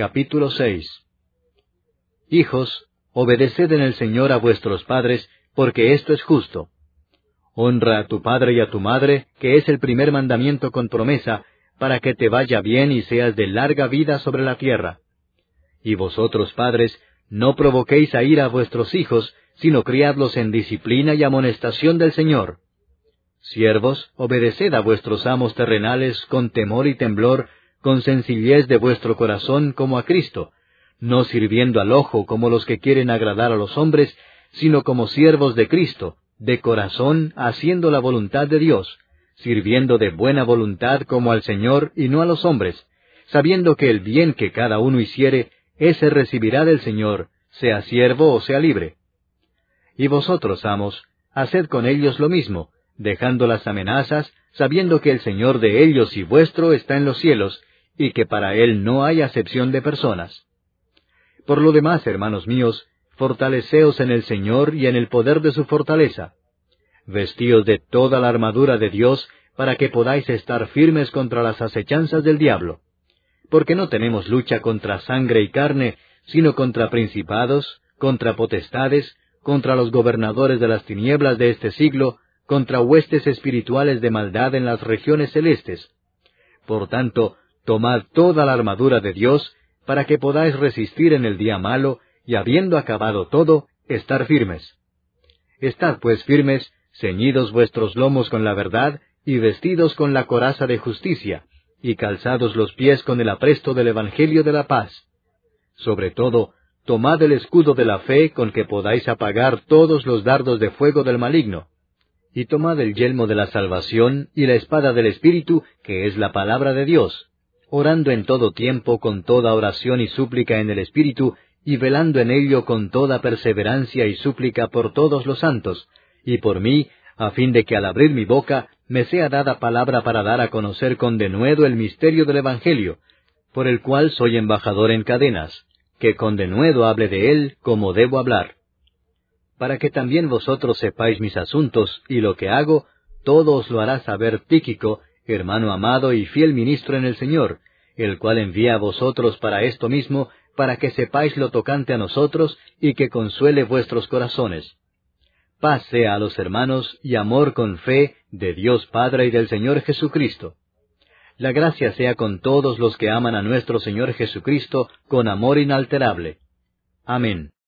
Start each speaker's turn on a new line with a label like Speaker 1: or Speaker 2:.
Speaker 1: Capítulo 6. Hijos, obedeced en el Señor a vuestros padres, porque esto es justo. Honra a tu padre y a tu madre, que es el primer mandamiento con promesa, para que te vaya bien y seas de larga vida sobre la tierra. Y vosotros, padres, no provoquéis a ira a vuestros hijos, sino criadlos en disciplina y amonestación del Señor. Siervos, obedeced a vuestros amos terrenales con temor y temblor, con sencillez de vuestro corazón como a Cristo, no sirviendo al ojo como los que quieren agradar a los hombres, sino como siervos de Cristo, de corazón haciendo la voluntad de Dios, sirviendo de buena voluntad como al Señor y no a los hombres, sabiendo que el bien que cada uno hiciere, ese recibirá del Señor, sea siervo o sea libre. Y vosotros, amos, haced con ellos lo mismo, dejando las amenazas, sabiendo que el Señor de ellos y vuestro está en los cielos, y que para Él no hay acepción de personas. Por lo demás, hermanos míos, fortaleceos en el Señor y en el poder de su fortaleza. Vestíos de toda la armadura de Dios, para que podáis estar firmes contra las acechanzas del diablo. Porque no tenemos lucha contra sangre y carne, sino contra principados, contra potestades, contra los gobernadores de las tinieblas de este siglo, contra huestes espirituales de maldad en las regiones celestes. Por tanto, tomad toda la armadura de Dios, para que podáis resistir en el día malo, y habiendo acabado todo, estar firmes. Estad pues firmes, ceñidos vuestros lomos con la verdad, y vestidos con la coraza de justicia, y calzados los pies con el apresto del Evangelio de la paz. Sobre todo, tomad el escudo de la fe, con que podáis apagar todos los dardos de fuego del maligno. Y tomad el yelmo de la salvación, y la espada del Espíritu, que es la palabra de Dios, orando en todo tiempo con toda oración y súplica en el Espíritu, y velando en ello con toda perseverancia y súplica por todos los santos, y por mí, a fin de que al abrir mi boca me sea dada palabra para dar a conocer con denuedo el misterio del Evangelio, por el cual soy embajador en cadenas, que con denuedo hable de él como debo hablar. Para que también vosotros sepáis mis asuntos y lo que hago, todo os lo hará saber Tíquico, hermano amado y fiel ministro en el Señor, el cual envía a vosotros para esto mismo, para que sepáis lo tocante a nosotros y que consuele vuestros corazones. Paz sea a los hermanos y amor con fe de Dios Padre y del Señor Jesucristo. La gracia sea con todos los que aman a nuestro Señor Jesucristo con amor inalterable. Amén.